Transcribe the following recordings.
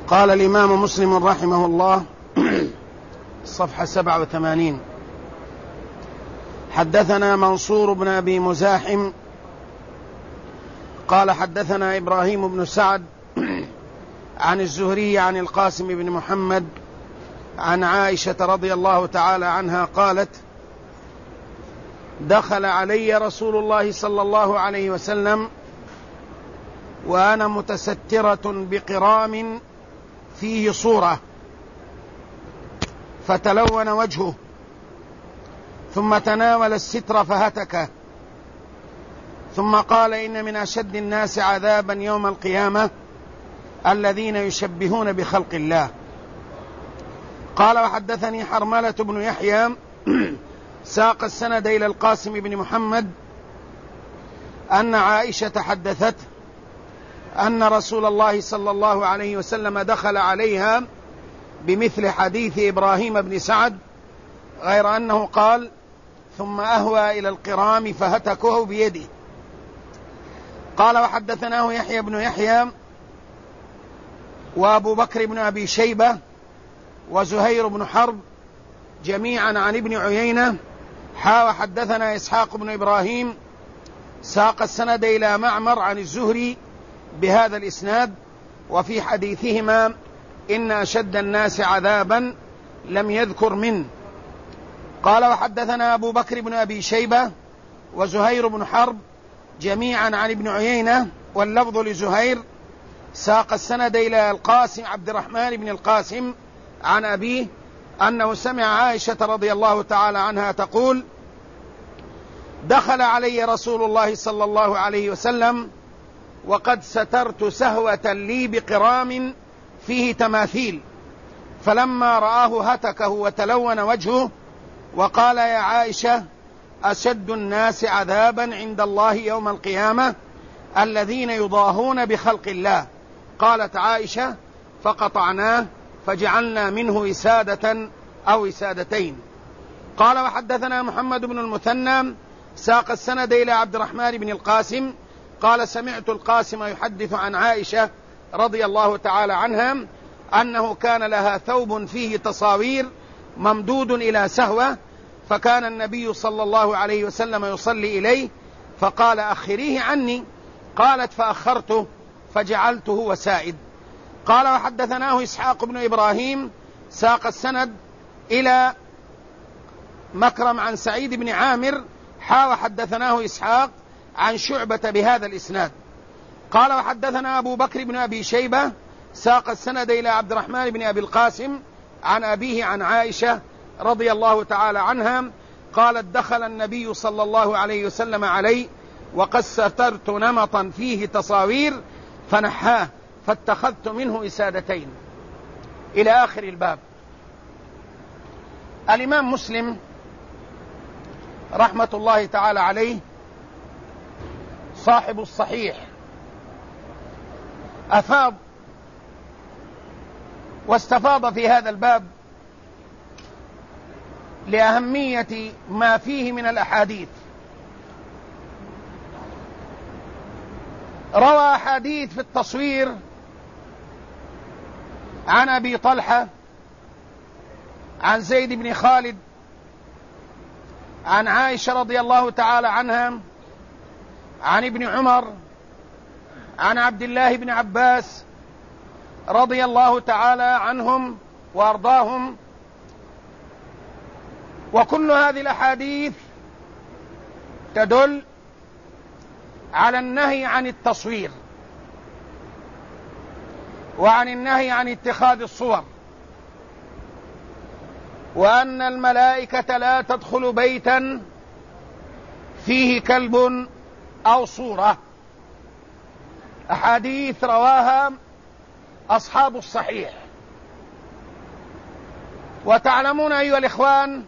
قال الإمام مسلم رحمه الله صفحة 87: حدثنا منصور بن أبي مزاحم قال حدثنا إبراهيم بن سعد عن الزهري عن القاسم بن محمد عن عائشة رضي الله تعالى عنها قالت: دخل علي رسول الله صلى الله عليه وسلم وأنا متسترة بقرام فيه صورة، فتلون وجهه ثم تناول الستر فهتكه، ثم قال: إن من أشد الناس عذابا يوم القيامة الذين يشبهون بخلق الله. قال: وحدثني حرملة بن يحيى ساق السند إلى القاسم بن محمد أن عائشة حدثته أن رسول الله صلى الله عليه وسلم دخل عليها بمثل حديث إبراهيم بن سعد، غير أنه قال: ثم أهوى إلى القرام فهتكه بيده. قال: وحدثناه يحيى بن يحيى وأبو بكر بن أبي شيبة وزهير بن حرب جميعا عن ابن عيينة وحدثنا إسحاق بن إبراهيم ساق السند إلى معمر عن الزهري بهذا الإسناد، وفي حديثهما إن أشد الناس عذابا لم يذكر منه. قال: وحدثنا أبو بكر بن أبي شيبة وزهير بن حرب جميعا عن ابن عيينة واللفظ لزهير، ساق السند إلى القاسم عبد الرحمن بن القاسم عن أبيه أنه سمع عائشة رضي الله تعالى عنها تقول: دخل علي رسول الله صلى الله عليه وسلم وقد سترت سهوة لي بقرام فيه تماثيل، فلما رآه هتكه وتلون وجهه وقال: يا عائشة، أشد الناس عذابا عند الله يوم القيامة الذين يضاهون بخلق الله. قالت عائشة: فقطعناه فجعلنا منه وسادة أو وسادتين. قال: وحدثنا محمد بن المثنى ساق السند إلى عبد الرحمن بن القاسم قال: سمعت القاسم يحدث عن عائشة رضي الله تعالى عنها أنه كان لها ثوب فيه تصاوير ممدود إلى سهوة، فكان النبي صلى الله عليه وسلم يصلي إليه فقال: أخريه عني. قالت: فأخرته فجعلته وسائد. قال: وحدثناه إسحاق بن إبراهيم ساق السند إلى مكرم عن سعيد بن عامر وحدثناه إسحاق عن شعبة بهذا الإسناد. قال: وحدثنا أبو بكر بن أبي شيبة ساق السند إلى عبد الرحمن بن أبي القاسم عن أبيه عن عائشة رضي الله تعالى عنها قالت: دخل النبي صلى الله عليه وسلم علي وقد سترت نمطا فيه تصاوير فنحاه فاتخذت منه إسادتين، إلى آخر الباب. الإمام مسلم رحمة الله تعالى عليه صاحب الصحيح أفاض واستفاض في هذا الباب لأهمية ما فيه من الأحاديث. روى أحاديث في التصوير عن أبي طلحة عن زيد بن خالد عن عائشة رضي الله تعالى عنها عن ابن عمر عن عبد الله بن عباس رضي الله تعالى عنهم وأرضاهم، وكل هذه الأحاديث تدل على النهي عن التصوير وعن النهي عن اتخاذ الصور، وأن الملائكة لا تدخل بيتا فيه كلب أو صورة. أحاديث رواها أصحاب الصحيح. وتعلمون أيها الإخوان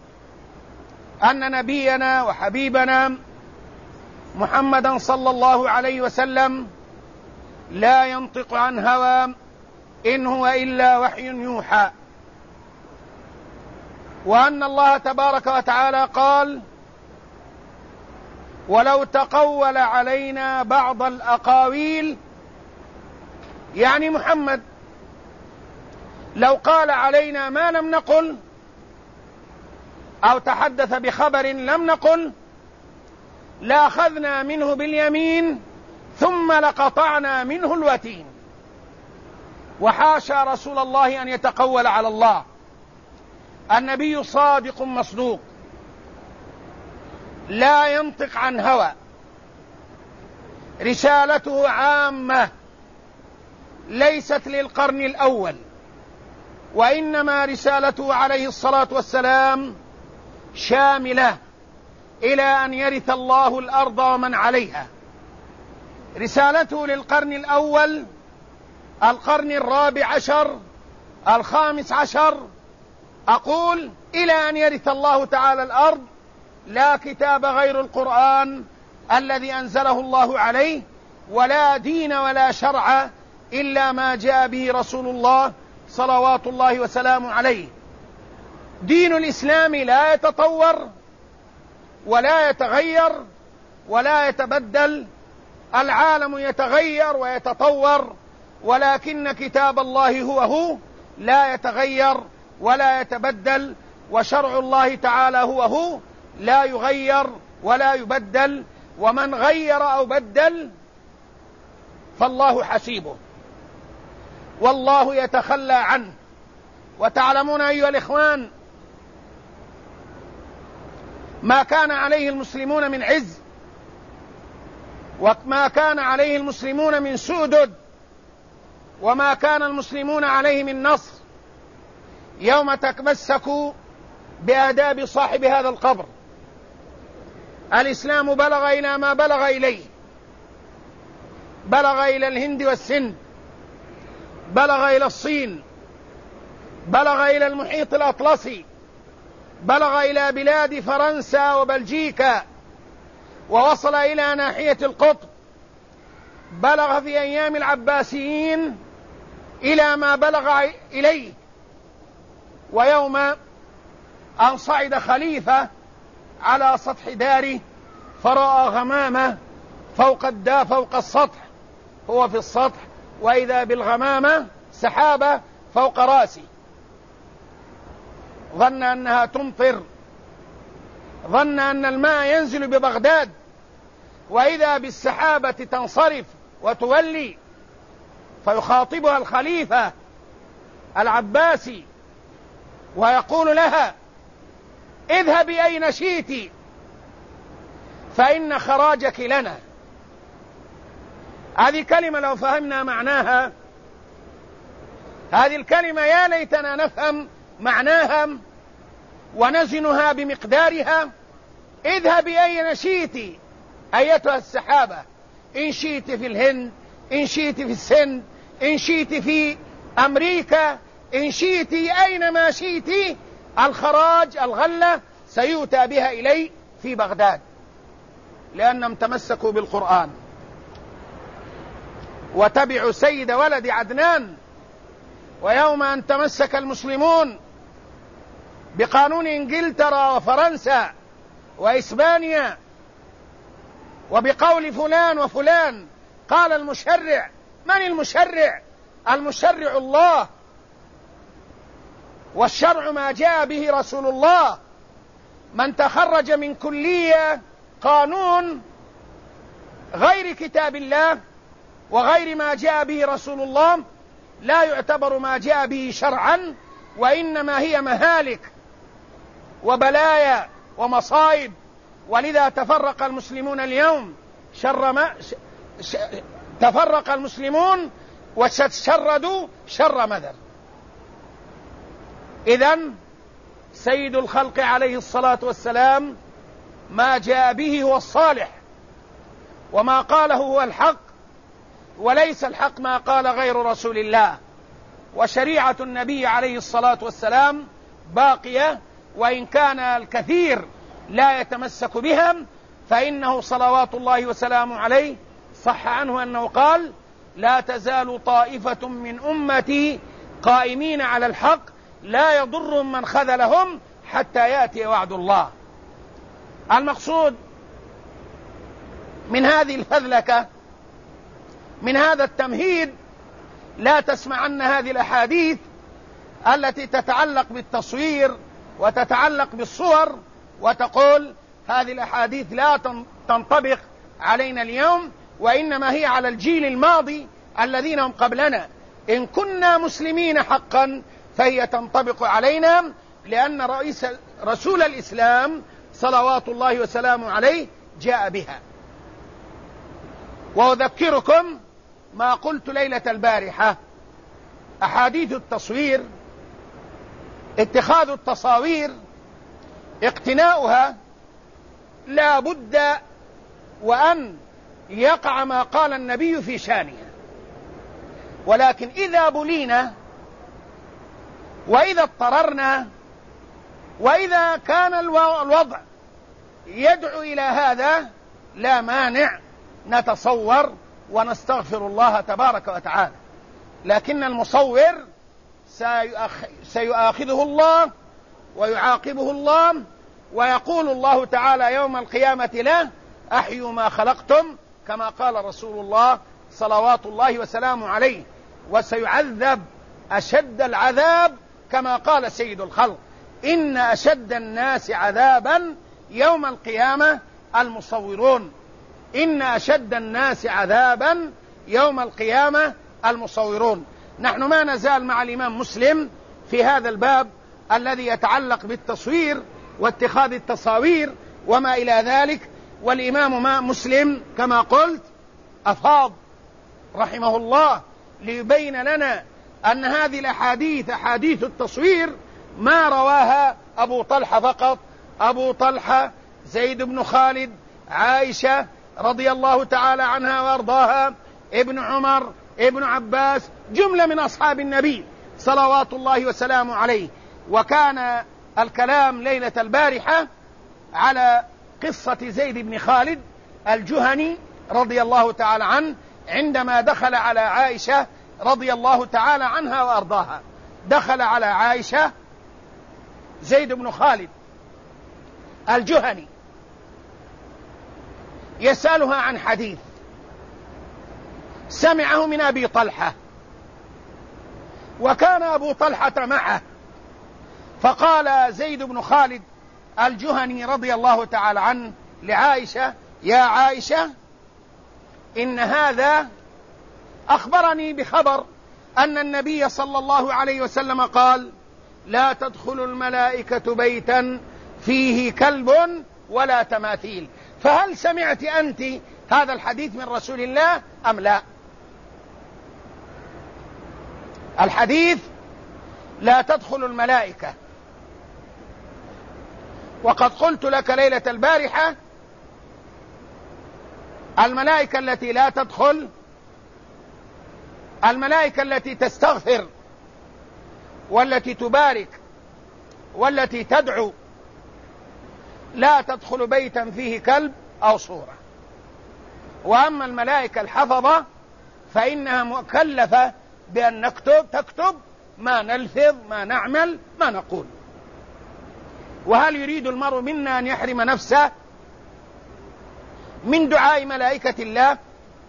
أن نبينا وحبيبنا محمدا صلى الله عليه وسلم لا ينطق عن هوى إن هو إلا وحي يوحى، وأن الله تبارك وتعالى قال: ولو تقول علينا بعض الأقاويل، يعني محمد لو قال علينا ما لم نقل أو تحدث بخبر لم نقل لأخذنا منه باليمين ثم لقطعنا منه الوتين. وحاشا رسول الله أن يتقول على الله، النبي صادق مصدوق لا ينطق عن هوى، رسالته عامة ليست للقرن الأول، وإنما رسالته عليه الصلاة والسلام شاملة إلى أن يرث الله الأرض ومن عليها. رسالته للقرن الأول، القرن الرابع عشر، الخامس عشر، أقول إلى أن يرث الله تعالى الأرض، لا كتاب غير القرآن الذي أنزله الله عليه، ولا دين ولا شرع إلا ما جاء به رسول الله صلوات الله وسلامه عليه. دين الإسلام لا يتطور ولا يتغير ولا يتبدل، العالم يتغير ويتطور، ولكن كتاب الله هو لا يتغير ولا يتبدل، وشرع الله تعالى هو لا يغير ولا يبدل، ومن غير أو بدل فالله حسيبه والله يتخلى عنه. وتعلمون أيها الإخوان ما كان عليه المسلمون من عز، وما كان عليه المسلمون من سؤدد، وما كان المسلمون عليه من نصر يوم تمسكوا بآداب صاحب هذا القبر. الإسلام بلغ إلى ما بلغ إليه، بلغ إلى الهند والسند، بلغ إلى الصين، بلغ إلى المحيط الأطلسي، بلغ إلى بلاد فرنسا وبلجيكا، ووصل إلى ناحية القطب، بلغ في أيام العباسيين إلى ما بلغ إليه. ويوم أن صعد خليفة على سطح داره فرأى غمامة فوق السطح، هو في السطح وإذا بالغمامة سحابة فوق راسه، ظن أنها تمطر، ظن أن الماء ينزل ببغداد، وإذا بالسحابة تنصرف وتولي، فيخاطبها الخليفة العباسي ويقول لها: اذهبي أين شئت فإن خراجك لنا. هذه كلمة لو فهمنا معناها، هذه الكلمة يا ليتنا نفهم معناها ونزنها بمقدارها. اذهبي أين شئت أيتها السحابة، إن شئت في الهند، إن شئت في السند، إن شئت في أمريكا، إن شئت أينما شئت، الخراج الغلة سيؤتى بها إلي في بغداد، لأنهم تمسكوا بالقرآن وتبعوا سيد ولد عدنان. ويوم أن تمسك المسلمون بقانون إنجلترا وفرنسا وإسبانيا وبقول فلان وفلان، قال المشرع: من المشرع؟ المشرع الله، والشرع ما جاء به رسول الله. من تخرج من كلية قانون غير كتاب الله وغير ما جاء به رسول الله لا يعتبر ما جاء به شرعا، وإنما هي مهالك وبلايا ومصائب. ولذا تفرق المسلمون اليوم تفرق المسلمون وشردوا شر مذر. إذن سيد الخلق عليه الصلاة والسلام ما جاء به هو الصالح، وما قاله هو الحق، وليس الحق ما قال غير رسول الله. وشريعة النبي عليه الصلاة والسلام باقية، وإن كان الكثير لا يتمسك بها، فإنه صلوات الله وسلامه عليه صح عنه أنه قال: لا تزال طائفة من أمتي قائمين على الحق لا يضرهم من خذلهم حتى يأتي وعد الله. المقصود من هذه الفذلكة، من هذا التمهيد، لا تسمعن هذه الأحاديث التي تتعلق بالتصوير وتتعلق بالصور وتقول هذه الأحاديث لا تنطبق علينا اليوم، وإنما هي على الجيل الماضي الذين هم قبلنا. إن كنا مسلمين حقا فهي تنطبق علينا، لأن رسول الإسلام صلوات الله وسلامه عليه جاء بها. وأذكركم ما قلت ليلة البارحة: أحاديث التصوير، اتخاذ التصاوير، اقتناؤها، لا بد وأن يقع ما قال النبي في شانها. ولكن إذا بلينا وإذا اضطررنا وإذا كان الوضع يدعو إلى هذا لا مانع نتصور ونستغفر الله تبارك وتعالى. لكن المصور سيؤاخذه الله ويعاقبه الله، ويقول الله تعالى يوم القيامة له: أحيوا ما خلقتم، كما قال رسول الله صلوات الله وسلامه عليه، وسيعذب أشد العذاب كما قال سيد الخلق: إن أشد الناس عذابا يوم القيامة المصورون. إن أشد الناس عذابا يوم القيامة المصورون. نحن ما نزال مع الإمام مسلم في هذا الباب الذي يتعلق بالتصوير واتخاذ التصاوير وما إلى ذلك. والإمام مسلم كما قلت أفاض رحمه الله ليبين لنا أن هذه الأحاديث أحاديث التصوير ما رواها أبو طلحة فقط. أبو طلحة، زيد بن خالد، عائشة رضي الله تعالى عنها وأرضاها، ابن عمر، ابن عباس، جملة من أصحاب النبي صلوات الله وسلامه عليه. وكان الكلام ليلة البارحة على قصة زيد بن خالد الجهني رضي الله تعالى عنه عندما دخل على عائشة رضي الله تعالى عنها وأرضاها. دخل على عائشة زيد بن خالد الجهني يسألها عن حديث سمعه من أبي طلحة، وكان أبو طلحة معه. فقال زيد بن خالد الجهني رضي الله تعالى عنه لعائشة: يا عائشة، إن هذا أخبرني بخبر أن النبي صلى الله عليه وسلم قال: لا تدخل الملائكة بيتا فيه كلب ولا تماثيل. فهل سمعت أنت هذا الحديث من رسول الله أم لا؟ الحديث لا تدخل الملائكة. وقد قلت لك ليلة البارحة: الملائكة التي لا تدخل، الملائكة التي تستغفر والتي تبارك والتي تدعو، لا تدخل بيتا فيه كلب أو صورة. وأما الملائكة الحفظة فإنها مكلفة بأن تكتب ما نلفظ، ما نعمل، ما نقول. وهل يريد المرء منا أن يحرم نفسه من دعاء ملائكة الله،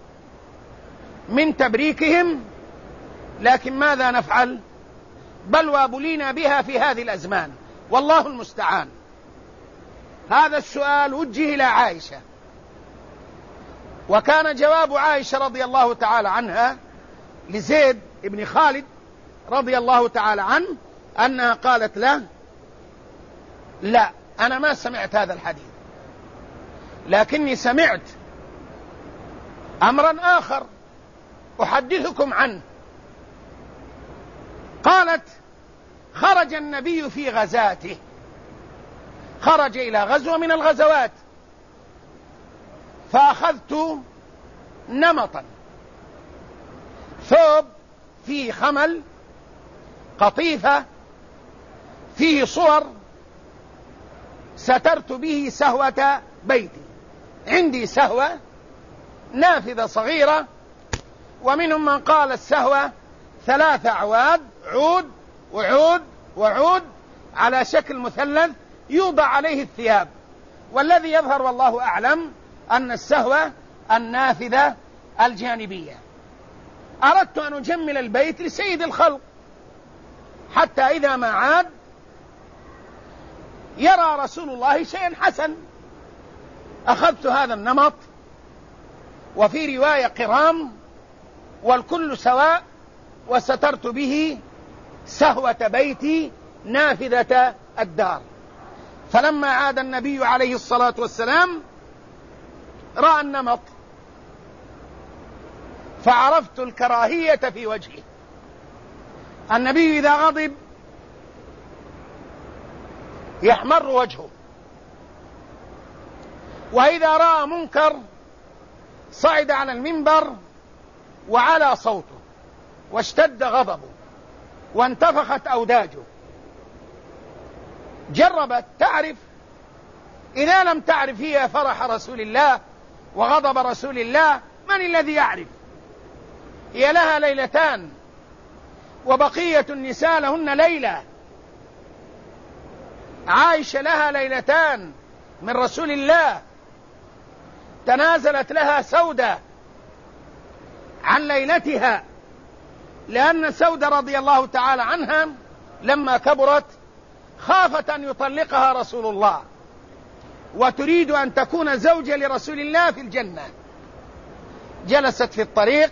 من تبريكهم؟ لكن ماذا نفعل؟ بل وابلينا بها في هذه الأزمان، والله المستعان. هذا السؤال وجه إلى عائشة، وكان جواب عائشة رضي الله تعالى عنها لزيد بن خالد رضي الله تعالى عنه أنها قالت له: لا، أنا ما سمعت هذا الحديث، لكني سمعت أمرا آخر أحدثكم عنه. قالت: خرج النبي في غزاته، خرج إلى غزوة من الغزوات، فأخذت نمطا، ثوب فيه خمل، قطيفة فيه صور، سترت به سهوة بيتي. عندي سهوة نافذة صغيرة، ومنهم من قال السهوة 3 أعواد، عود وعود وعود على شكل مثلث يوضع عليه الثياب. والذي يظهر والله أعلم أن السهوة النافذة الجانبية. أردت أن أجمل البيت لسيد الخلق، حتى إذا ما عاد يرى رسول الله شيئا حسن. أخذت هذا النمط، وفي رواية قرام، والكل سواء، وسترت به سهوة بيتي نافذة الدار. فلما عاد النبي عليه الصلاة والسلام رأى النمط، فعرفت الكراهية في وجهه. النبي إذا غضب يحمر وجهه، وإذا رأى منكر صعد على المنبر وعلى صوته واشتد غضبه وانتفخت أوداجه. جربت تعرف، إذا لم تعرف هي فرح رسول الله وغضب رسول الله، من الذي يعرف؟ هي لها ليلتان، وبقية النساء لهن ليلة. عائشة لها ليلتان من رسول الله، تنازلت لها سودة عن ليلتها، لأن سودة رضي الله تعالى عنها لما كبرت خافت أن يطلقها رسول الله، وتريد أن تكون زوجة لرسول الله في الجنة. جلست في الطريق،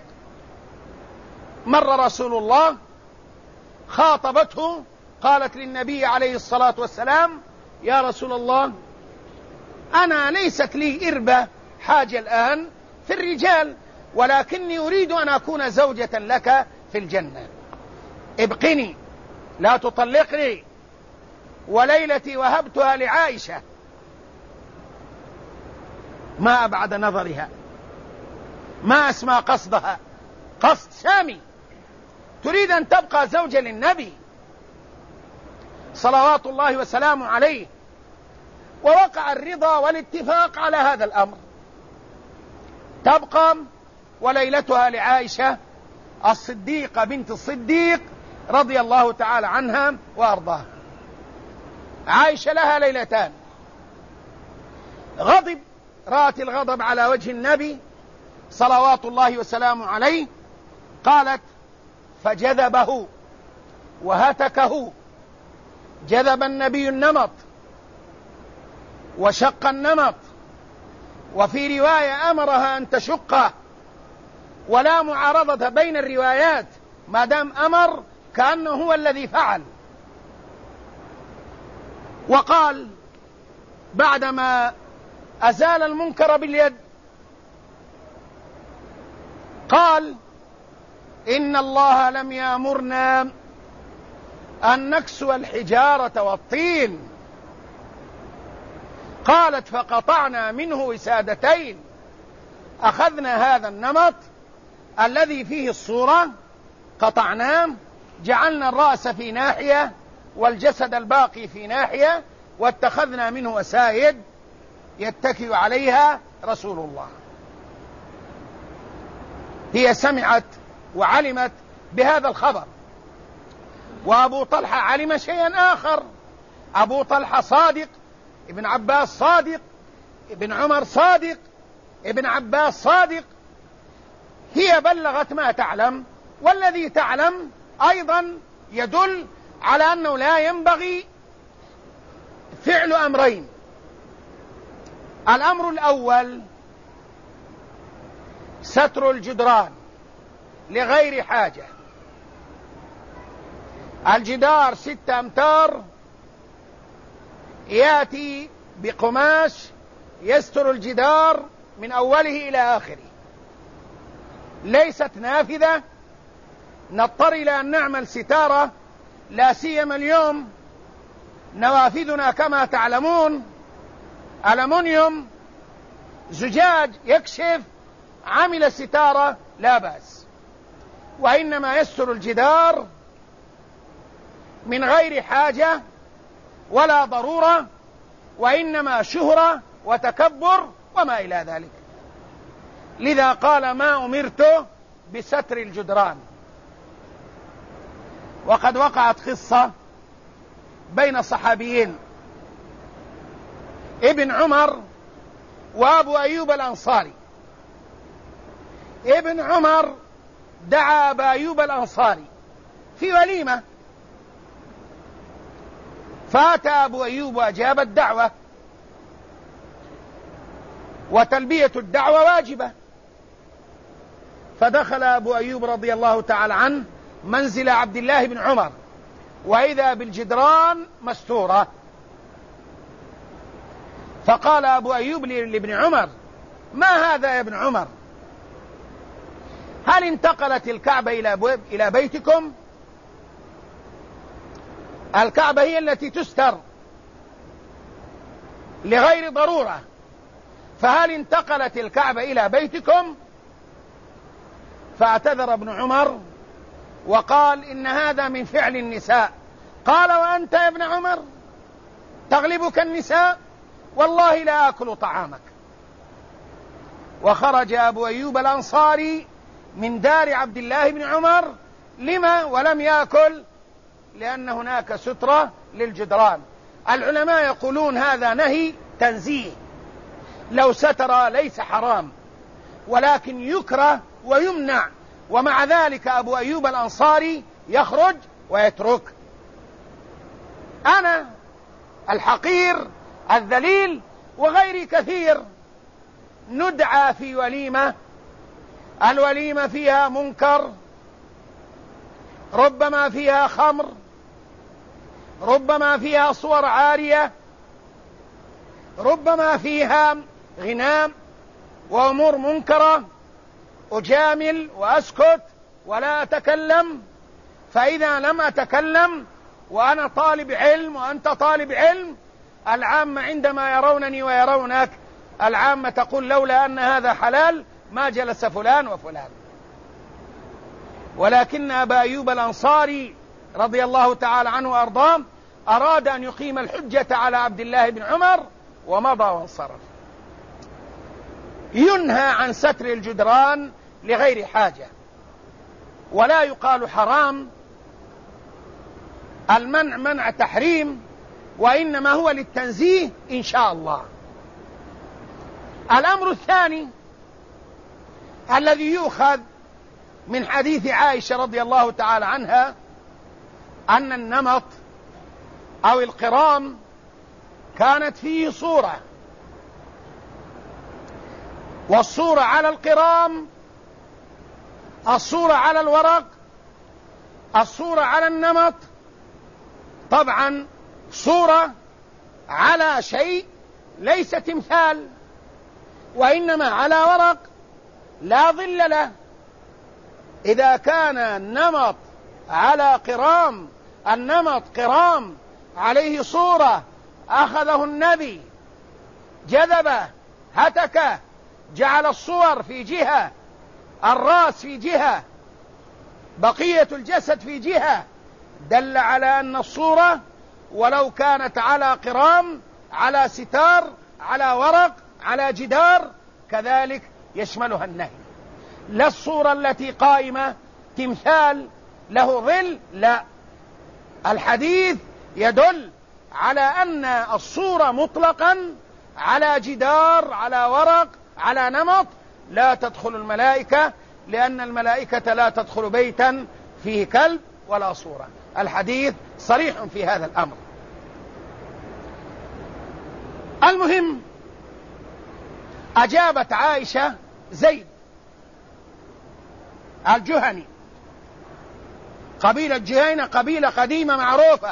مر رسول الله، خاطبته، قالت للنبي عليه الصلاة والسلام: يا رسول الله، أنا ليست لي إربة حاجة الآن في الرجال، ولكني أريد أن أكون زوجة لك في الجنة، ابقني لا تطلقني، وليلتي وهبتها لعائشة. ما أبعد نظرها، ما أسمى قصدها، قصد سامي، تريد أن تبقى زوجة للنبي صلوات الله وسلامه عليه. ووقع الرضا والاتفاق على هذا الأمر، تبقى وليلتها لعائشة الصديقة بنت الصديق رضي الله تعالى عنها وأرضاها. عائشة لها ليلتان، غضب، رأت الغضب على وجه النبي صلوات الله وسلامه عليه، قالت: فجذبه وهتكه. جذب النبي النمط وشق النمط، وفي رواية أمرها أن تشقه، ولا معارضة بين الروايات، ما دام أمر كأنه هو الذي فعل. وقال بعدما أزال المنكر باليد، قال: إن الله لم يأمرنا أن نكسو الحجارة والطين. قالت: فقطعنا منه وسادتين. أخذنا هذا النمط الذي فيه الصورة، قطعناه، جعلنا الرأس في ناحية والجسد الباقي في ناحية، واتخذنا منه وسائد يتكئ عليها رسول الله. هي سمعت وعلمت بهذا الخبر، وأبو طلحة علم شيئا آخر. أبو طلحة صادق، ابن عباس صادق، ابن عمر صادق، ابن عباس صادق. هي بلغت ما تعلم، والذي تعلم أيضا يدل على أنه لا ينبغي فعل أمرين. الأمر الأول ستر الجدران لغير حاجة. الجدار 6 أمتار، يأتي بقماش يستر الجدار من أوله إلى آخره، ليست نافذة نضطر إلى أن نعمل ستارة، لا سيما اليوم نوافذنا كما تعلمون ألمنيوم، زجاج يكشف، عمل ستارة لا بأس. وإنما يستر الجدار من غير حاجة ولا ضرورة، وإنما شهرة وتكبر وما إلى ذلك. لذا قال: ما أمرت بستر الجدران. وقد وقعت قصة بين صحابيين، ابن عمر وأبو أيوب الأنصاري. ابن عمر دعا أبا أيوب الأنصاري في وليمة، فأتى أبو أيوب وأجاب الدعوة، وتلبية الدعوة واجبة. فدخل أبو أيوب رضي الله تعالى عنه منزل عبد الله بن عمر، وإذا بالجدران مستورة. فقال أبو أيوب لابن عمر: ما هذا يا ابن عمر؟ هل انتقلت الكعبة إلى بيتكم؟ الكعبة هي التي تستر لغير ضرورة، فهل انتقلت الكعبة إلى بيتكم؟ فاعتذر ابن عمر وقال: إن هذا من فعل النساء. قال: وأنت يا ابن عمر تغلبك النساء؟ والله لا آكل طعامك. وخرج أبو أيوب الأنصاري من دار عبد الله بن عمر. لما ولم يأكل؟ لأن هناك سترة للجدران. العلماء يقولون هذا نهي تنزيه، لو ستر ليس حرام، ولكن يكره ويمنع، ومع ذلك أبو أيوب الأنصاري يخرج ويترك. أنا الحقير الذليل وغيري كثير ندعى في وليمة، الوليمة فيها منكر، ربما فيها خمر، ربما فيها صور عارية، ربما فيها غناء وأمور منكرة. أجامل وأسكت ولا أتكلم. فإذا لم أتكلم وأنا طالب علم وأنت طالب علم، العامة عندما يرونني ويرونك، العامة تقول: لولا أن هذا حلال ما جلس فلان وفلان. ولكن أبا أيوب الأنصاري رضي الله تعالى عنه وأرضاه أراد أن يقيم الحجة على عبد الله بن عمر ومضى وانصرف. ينهى عن ستر الجدران لغير حاجة، ولا يقال حرام. المنع منع تحريم، وإنما هو للتنزيه إن شاء الله. الأمر الثاني الذي يؤخذ من حديث عائشة رضي الله تعالى عنها أن النمط أو القرام كانت فيه صورة، والصورة على القرام، الصورة على الورق، الصورة على النمط. طبعا صورة على شيء ليس تمثال، وإنما على ورق لا ظل له. إذا كان النمط على قرام، النمط قرام عليه صورة أخذه النبي، جذبه، هتكه، جعل الصور في جهة، الرأس في جهة، بقية الجسد في جهة، دل على أن الصورة ولو كانت على قرام، على ستار، على ورق، على جدار، كذلك يشملها النهي. لا الصورة التي قائمة تمثال له ظل، لا. الحديث يدل على أن الصورة مطلقا على جدار، على ورق، على نمط لا تدخل الملائكة، لأن الملائكة لا تدخل بيتا فيه كلب ولا صورة. الحديث صريح في هذا الأمر. المهم، أجابت عائشة زيد الجهني. قبيلة جهينة قبيلة قديمة معروفة،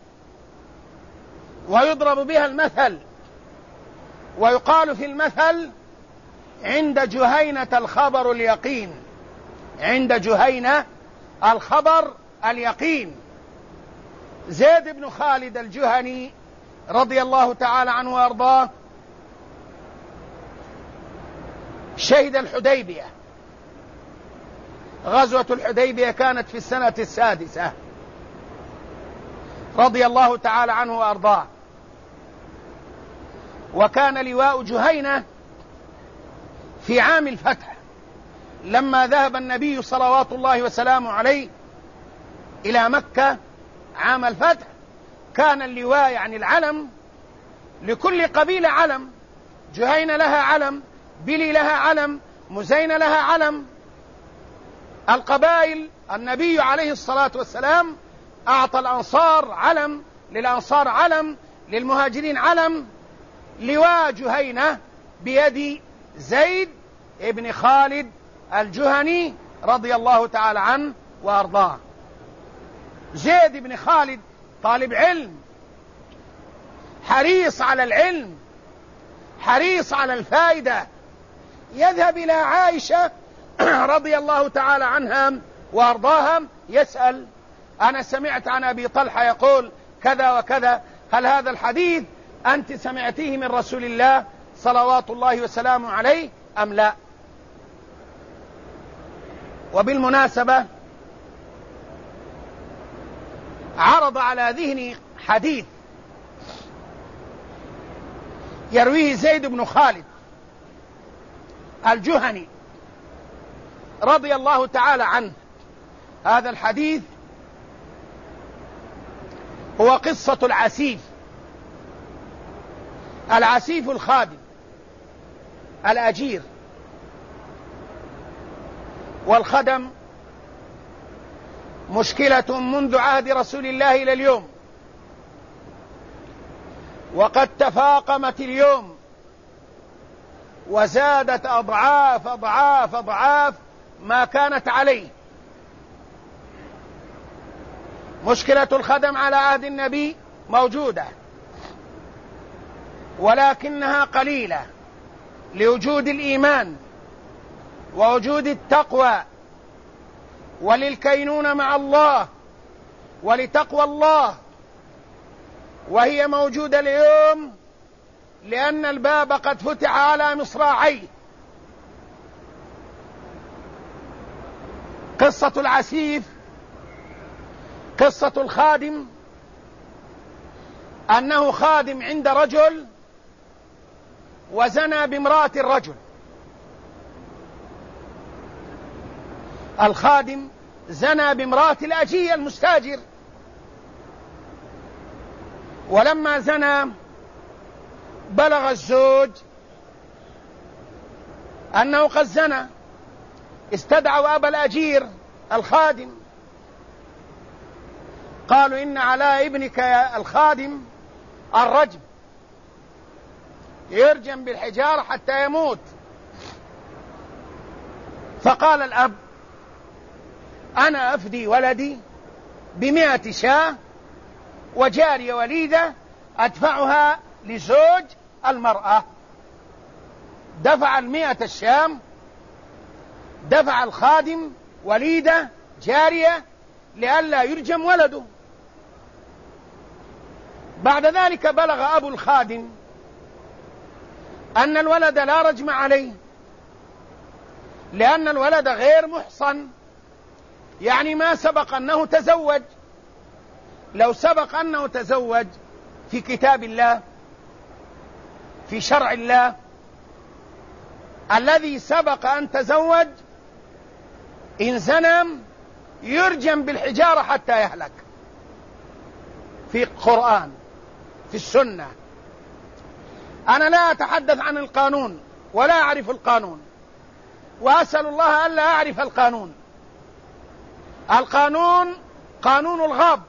ويضرب بها المثل، ويقال في المثل: عند جهينة الخبر اليقين. عند جهينة الخبر اليقين. زيد بن خالد الجهني رضي الله تعالى عنه وأرضاه شهد الحديبية. غزوة الحديبية كانت في السنة 6 رضي الله تعالى عنه وأرضاه، وكان لواء جهينة في عام الفتح لما ذهب النبي صلوات الله وسلامه عليه إلى مكة عام الفتح. كان اللواء يعني العلم، لكل قبيلة علم. جهينة لها علم، بلي لها علم، مزينة لها علم. القبائل النبي عليه الصلاة والسلام أعطى الأنصار علم، للأنصار علم، للمهاجرين علم، لواء جهينة بيد زيد ابن خالد الجهني رضي الله تعالى عنه وأرضاه. زيد بن خالد طالب علم، حريص على العلم، حريص على الفائدة، يذهب إلى عائشة رضي الله تعالى عنها وأرضاها يسأل: أنا سمعت عن أبي طلحة يقول كذا وكذا، هل هذا الحديث أنت سمعتيه من رسول الله صلوات الله وسلامه عليه أم لا؟ وبالمناسبة عرض على ذهني حديث يرويه زيد بن خالد الجهني رضي الله تعالى عنه. هذا الحديث هو قصة العسيف، العسيف الخادم الأجير. والخدم مشكلة منذ عهد رسول الله إلى اليوم، وقد تفاقمت اليوم وزادت أضعاف أضعاف أضعاف ما كانت عليه. مشكلة الخدم على عهد النبي موجودة، ولكنها قليلة لوجود الإيمان ووجود التقوى وللكينون مع الله ولتقوى الله، وهي موجودة اليوم لأن الباب قد فتح على مصراعيه. قصة العسيف قصة الخادم، أنه خادم عند رجل وزنى بامرأة الرجل. الخادم زنى بامرأة الأجير المستاجر، ولما زنى بلغ الزوج أنه قد زنى، استدعوا أبا الأجير الخادم، قالوا: إن على ابنك يا الخادم الرجم، يرجم بالحجارة حتى يموت. فقال الأب: أنا أفدي ولدي ب100 شاة وجارية وليدة أدفعها لزوج المرأة. دفع 100 الشام، دفع الخادم وليدة جارية لئلا يرجم ولده. بعد ذلك بلغ أبو الخادم أن الولد لا رجم عليه، لأن الولد غير محصن، يعني ما سبق أنه تزوج. لو سبق أنه تزوج في كتاب الله، في شرع الله الذي سبق أن تزوج، إن زنى يرجم بالحجارة حتى يهلك، في القرآن في السنة. أنا لا أتحدث عن القانون ولا أعرف القانون، وأسأل الله ألا أعرف القانون. القانون قانون الغاب،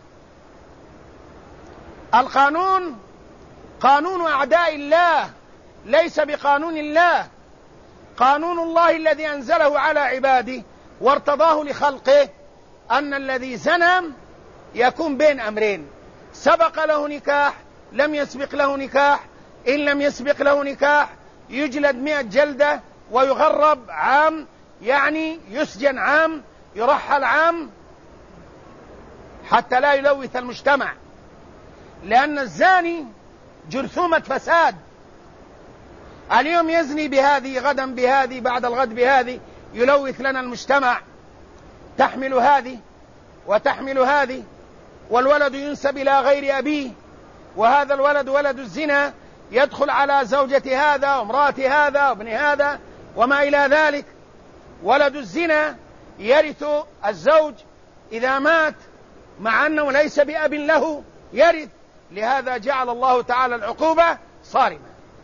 القانون قانون أعداء الله، ليس بقانون الله. قانون الله الذي أنزله على عباده وارتضاه لخلقه أن الذي زنى يكون بين أمرين: سبق له نكاح، لم يسبق له نكاح. إن لم يسبق له نكاح يجلد 100 جلدة ويغرب عام، يعني يسجن عام، يرحل عام، حتى لا يلوث المجتمع. لأن الزاني جرثومة فساد، اليوم يزني بهذه، غدا بهذه، بعد الغد بهذه، يلوث لنا المجتمع. تحمل هذه وتحمل هذه، والولد ينسب إلى غير أبيه، وهذا الولد ولد الزنا يدخل على زوجة هذا وامرأة هذا وابن هذا وما إلى ذلك. ولد الزنا يرث الزوج إذا مات، مع أنه ليس بأب له، يرث. لهذا جعل الله تعالى العقوبة صارمة.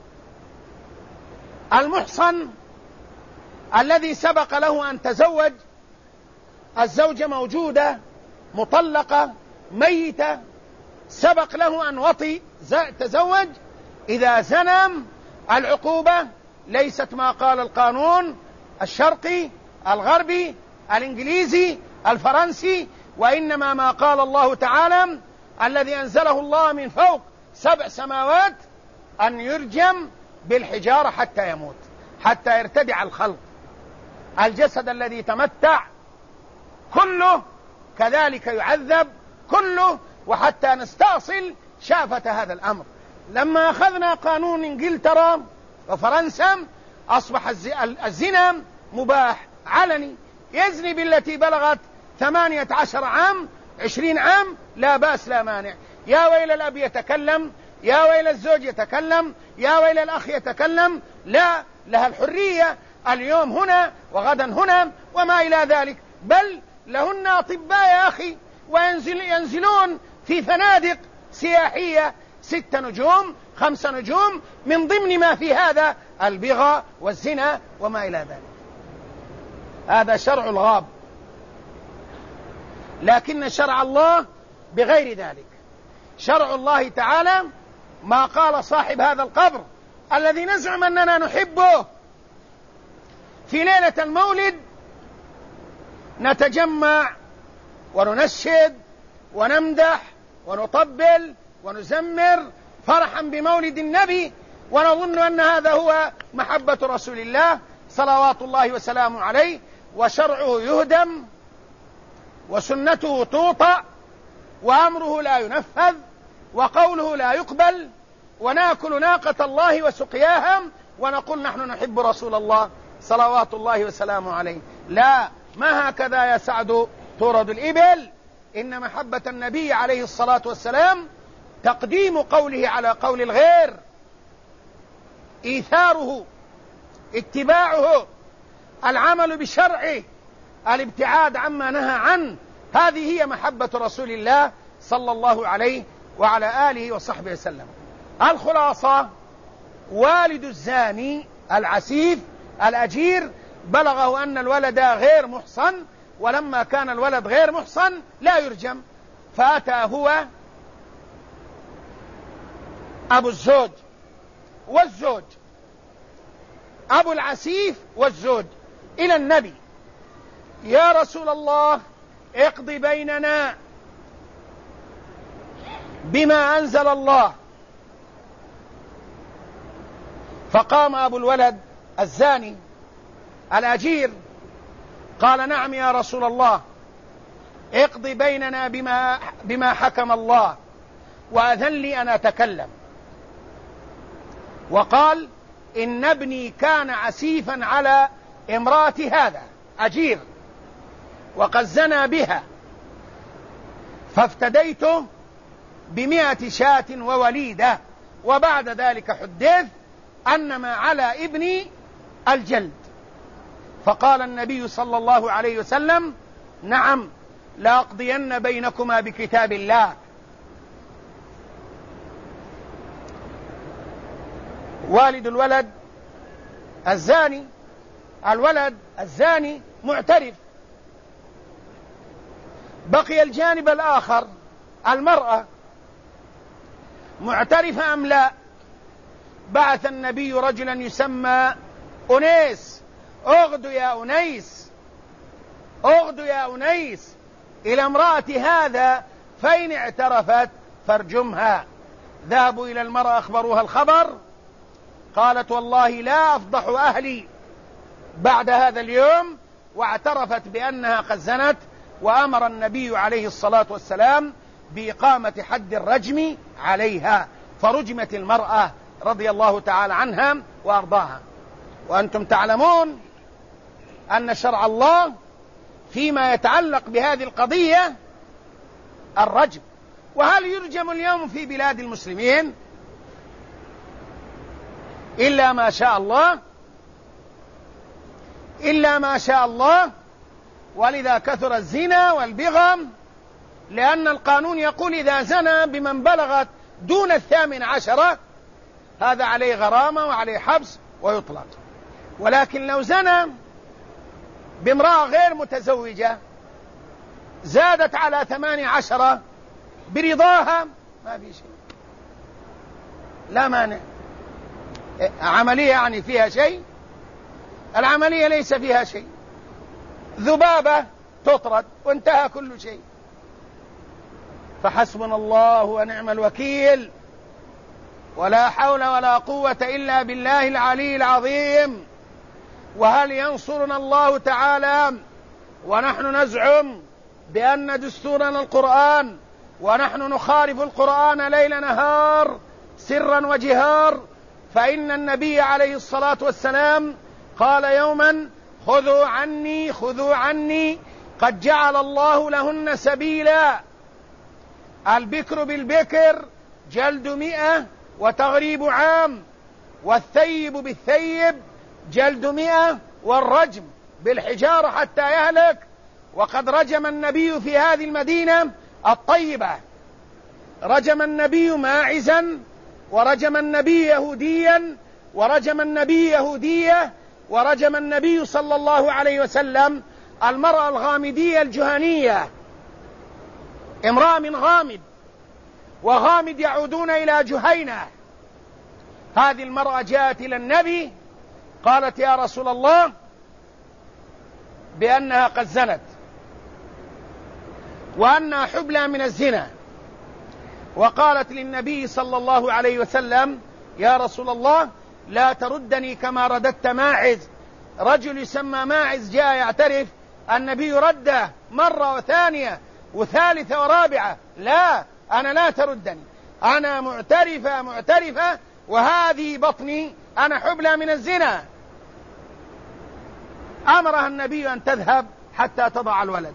المحصن الذي سبق له أن تزوج، الزوجة موجودة مطلقة ميتة، سبق له أن تزوج إذا زنى العقوبة ليست ما قال القانون الشرقي الغربي الإنجليزي الفرنسي، وإنما ما قال الله تعالى الذي أنزله الله من فوق 7 سماوات أن يرجم بالحجارة حتى يموت، حتى يرتدع الخلق. الجسد الذي تمتع كله كذلك يعذب كله، وحتى نستأصل شافة هذا الأمر. لما أخذنا قانون إنجلترا وفرنسا أصبح الزنا مباح علني، يزني بالتي بلغت 18 عام 20 عام لا بأس لا مانع. يا ويل الأب يتكلم، يا ويل الزوج يتكلم، يا ويل الأخ يتكلم، لا، لها الحرية اليوم هنا وغدا هنا وما إلى ذلك، بل لهن أطباء يا أخي، وينزلون في فنادق سياحية 6 نجوم 5 نجوم، من ضمن ما في هذا البغى والزنا وما إلى ذلك. هذا شرع الغاب، لكن شرع الله بغير ذلك. شرع الله تعالى ما قال صاحب هذا القبر الذي نزعم أننا نحبه في ليلة المولد نتجمع وننشد ونمدح ونطبل ونزمر فرحا بمولد النبي، ونظن أن هذا هو محبة رسول الله صلوات الله وسلامه عليه، وشرعه يهدم وسنته توطأ وأمره لا ينفذ وقوله لا يقبل، ونأكل ناقة الله وسقياها ونقول نحن نحب رسول الله صلوات الله وسلامه عليه. لا، ما هكذا يا سعد تورد الإبل. إن محبة النبي عليه الصلاة والسلام تقديم قوله على قول الغير، إيثاره، اتباعه، العمل بشرعه، الابتعاد عما نهى عنه. هذه هي محبة رسول الله صلى الله عليه وعلى آله وصحبه وسلم. الخلاصة: والد الزاني العسيف الأجير بلغه أن الولد غير محصن، ولما كان الولد غير محصن لا يرجم، فأتى هو أبو الزوج والزوج، أبو العسيف والزوج، إلى النبي: يا رسول الله اقض بيننا بما أنزل الله. فقام أبو الولد الزاني الأجير قال: نعم يا رسول الله، اقض بيننا بما حكم الله، وأذن لي أن أتكلم. وقال: إن ابني كان عسيفا على امرأة هذا أجير وقد زنى بها، فافتديته ب100 شاة ووليدة، وبعد ذلك حدث أنما على ابني الجلد. فقال النبي صلى الله عليه وسلم: نعم، لأقضين بينكما بكتاب الله. والد الولد الزاني، الولد الزاني معترف. بقي الجانب الآخر، المرأة معترفة أم لا؟ بعث النبي رجلا يسمى أنيس: اغدو يا أنيس، اغدو يا أنيس إلى امرأة هذا، فإن اعترفت فارجمها. ذهبوا إلى المرأة أخبروها الخبر، قالت: والله لا أفضح أهلي بعد هذا اليوم، واعترفت بأنها قد زنت، وأمر النبي عليه الصلاة والسلام بإقامة حد الرجم عليها، فرجمت المرأة رضي الله تعالى عنها وأرضاها. وأنتم تعلمون أن شرع الله فيما يتعلق بهذه القضية الرجم. وهل يرجم اليوم في بلاد المسلمين؟ إلا ما شاء الله، إلا ما شاء الله. ولذا كثر الزنا والبغى، لأن القانون يقول إذا زنى بمن بلغت دون 18 هذا عليه غرامة وعليه حبس ويطلق. ولكن لو زنى بامرأة غير متزوجة زادت على 18 برضاها ما في شيء، لا مانع. عملية يعني فيها شيء؟ العملية ليس فيها شيء، ذبابة تطرد وانتهى كل شيء. فحسبنا الله ونعم الوكيل، ولا حول ولا قوة إلا بالله العلي العظيم. وهل ينصرنا الله تعالى ونحن نزعم بأن دستورنا القرآن، ونحن نخالف القرآن ليل نهار سرا وجهار؟ فإن النبي عليه الصلاة والسلام قال يوما: خذوا عني خذوا عني قد جعل الله لهن سبيلا. البكر بالبكر جلد 100 وتغريب عام، والثيب بالثيب جلد 100 والرجم بالحجارة حتى يهلك. وقد رجم النبي في هذه المدينة الطيبة، رجم النبي ماعزا، ورجم النبي يهوديا، ورجم النبي يهودية، ورجم النبي صلى الله عليه وسلم المرأة الغامدية الجهنية، امرأة من غامد، وغامد يعودون إلى جهينة. هذه المرأة جاءت إلى النبي قالت: يا رسول الله، بأنها قد زنت وأنها حبلى من الزنا. وقالت للنبي صلى الله عليه وسلم: يا رسول الله، لا تردني كما رددت ماعز. رجل يسمى ماعز جاء يعترف، النبي رده مرة وثانية وثالثة ورابعة: لا، أنا لا تردني، أنا معترفة وهذه بطني، أنا حبلى من الزنا. أمرها النبي أن تذهب حتى تضع الولد.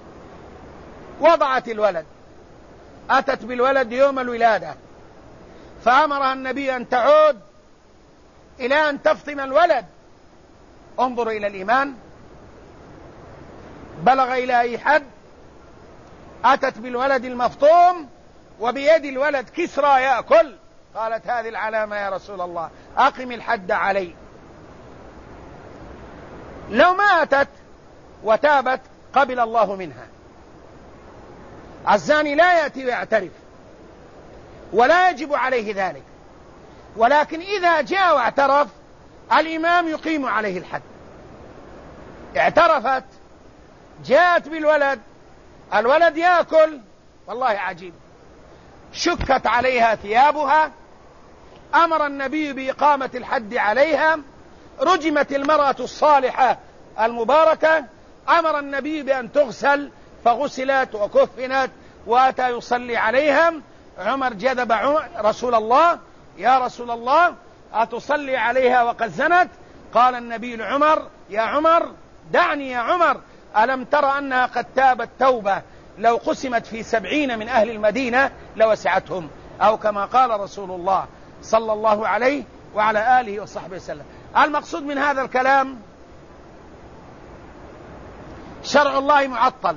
وضعت الولد، أتت بالولد يوم الولادة، فأمرها النبي أن تعود إلى أن تفطم الولد. انظر إلى الإيمان، بلغ إلى أي حد؟ أتت بالولد المفطوم وبيد الولد كسرى يأكل. قالت: هذه العلامة يا رسول الله، أقم الحد علي. لو ما أتت وتابت قبل الله منها. الزاني لا يأتي ويعترف ولا يجب عليه ذلك، ولكن إذا جاء واعترف الإمام يقيم عليه الحد. اعترفت، جاءت بالولد، الولد يأكل، والله عجيب، شكت عليها ثيابها، أمر النبي بإقامة الحد عليها، رجمت المرأة الصالحة المباركة، أمر النبي بأن تغسل فغسلت وكفنت، وأتى يصلي عليها. عمر جذب رسول الله: يا رسول الله، أتصلي عليها وقد زنت؟ قال النبي لعمر: يا عمر، دعني يا عمر، ألم تر أنها قد تابت توبة لو قسمت في 70 من أهل المدينة لوسعتهم، أو كما قال رسول الله صلى الله عليه وعلى آله وصحبه وسلم. المقصود من هذا الكلام: شرع الله معطل.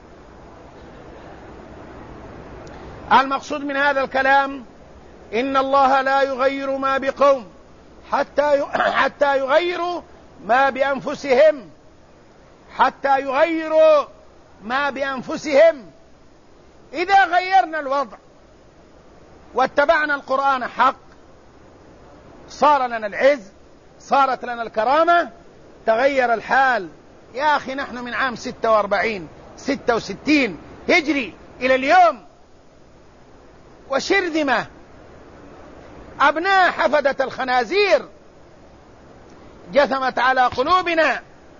المقصود من هذا الكلام: إن الله لا يغير ما بقوم حتى يغيروا ما بأنفسهم، حتى يغيروا ما بأنفسهم. إذا غيرنا الوضع واتبعنا القرآن حق، صار لنا العز، صارت لنا الكرامة، تغير الحال. يا أخي، نحن من عام 46 66 هجري إلى اليوم، وشرذمة أبناء حفدة الخنازير جثمت على قلوبنا.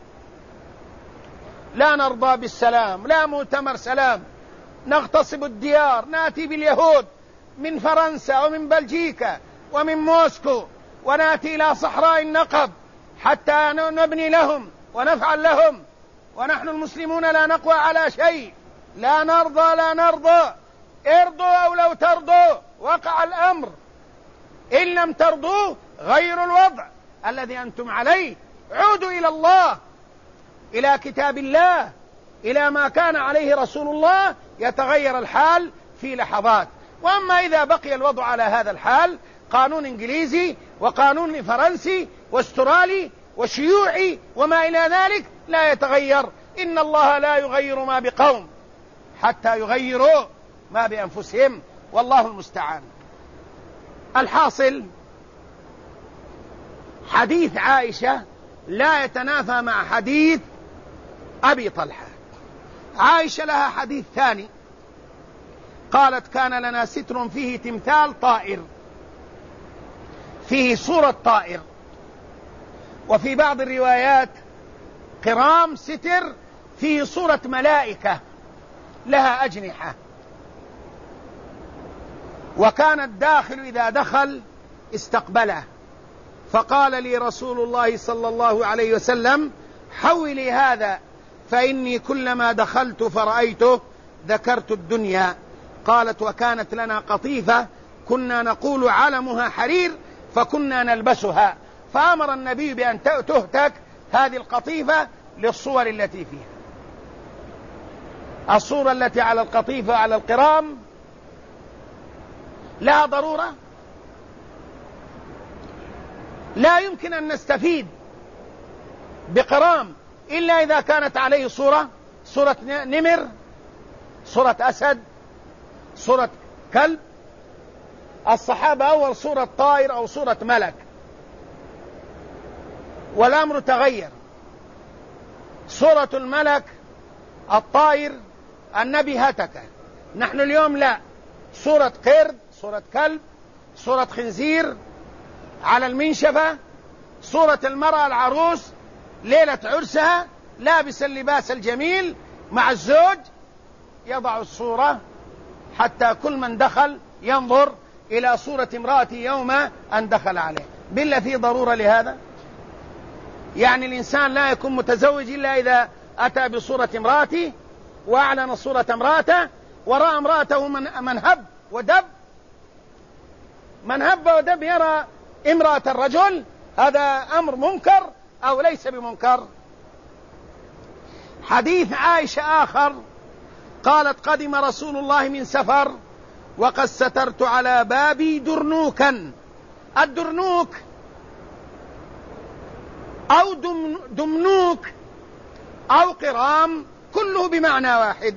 لا نرضى بالسلام، لا مؤتمر سلام، نغتصب الديار، نأتي باليهود من فرنسا ومن بلجيكا ومن موسكو، ونأتي إلى صحراء النقب حتى نبني لهم ونفعل لهم، ونحن المسلمون لا نقوى على شيء. لا نرضى، لا نرضى. ارضوا أو لو ترضوا، وقع الأمر. إن لم ترضوا غيروا الوضع الذي أنتم عليه، عودوا إلى الله، إلى كتاب الله، إلى ما كان عليه رسول الله، يتغير الحال في لحظات. وأما إذا بقي الوضع على هذا الحال، قانون إنجليزي وقانون فرنسي واسترالي وشيوعي وما إلى ذلك، لا يتغير. إن الله لا يغير ما بقوم حتى يغيروا ما بأنفسهم. والله المستعان. الحاصل حديث عائشة لا يتنافى مع حديث أبي طلحة. عائشة لها حديث ثاني، قالت كان لنا ستر فيه تمثال طائر، فيه صورة طائر، وفي بعض الروايات قرام ستر فيه صورة ملائكة لها أجنحة، وكان الداخل إذا دخل استقبله، فقال لي رسول الله صلى الله عليه وسلم حولي هذا فإني كلما دخلت فرأيته ذكرت الدنيا. قالت وكانت لنا قطيفة كنا نقول علمها حرير فكنا نلبسها، فأمر النبي بأن تهتك هذه القطيفة للصور التي فيها. الصورة التي على القطيفة على القرام لها ضرورة؟ لا يمكن أن نستفيد بقرام إلا إذا كانت عليه صورة نمر، صورة أسد، صورة كلب. الصحابة أول صورة طائر أو صورة ملك، والأمر تغير. صورة الملك الطائر النبي هتكه، نحن اليوم لا، صورة قرد، صورة كلب، صورة خنزير على المنشفة، صورة المرأة العروس ليلة عرسها لابس اللباس الجميل مع الزوج، يضع الصورة حتى كل من دخل ينظر إلى صورة امرأته يوم أن دخل عليه. بالله في ضرورة لهذا؟ يعني الإنسان لا يكون متزوج إلا إذا أتى بصورة امرأته وأعلن صورة امرأته ورأى امرأته من هب ودب، من هب ودب يرى امرأة الرجل، هذا أمر منكر أو ليس بمنكر؟ حديث عائشة آخر قالت قدم رسول الله من سفر وقد سترت على بابي درنوكا. الدرنوك أو دمنوك أو قرام كله بمعنى واحد،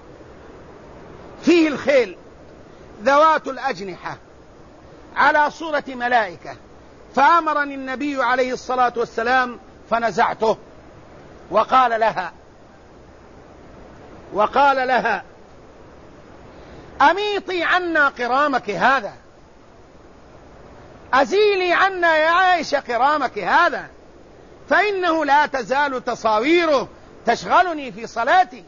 فيه الخيل ذوات الأجنحة على صورة ملائكة، فأمرني النبي عليه الصلاة والسلام فنزعته وقال لها أميطي عنا قرامك هذا، أزيلي عنا يا عائشة قرامك هذا، فإنه لا تزال تصاويره تشغلني في صلاتي.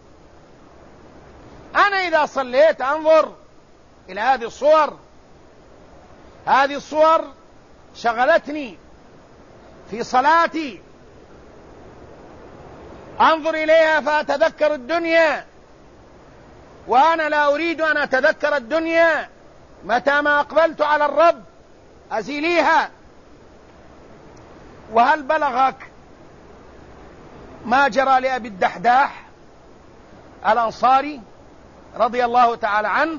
أنا إذا صليت أنظر إلى هذه الصور، هذه الصور شغلتني في صلاتي، أنظر إليها فأتذكر الدنيا، وأنا لا أريد أن أتذكر الدنيا. متى ما أقبلت على الرب أزيليها. وهل بلغك ما جرى لأبي الدحداح الأنصاري رضي الله تعالى عنه؟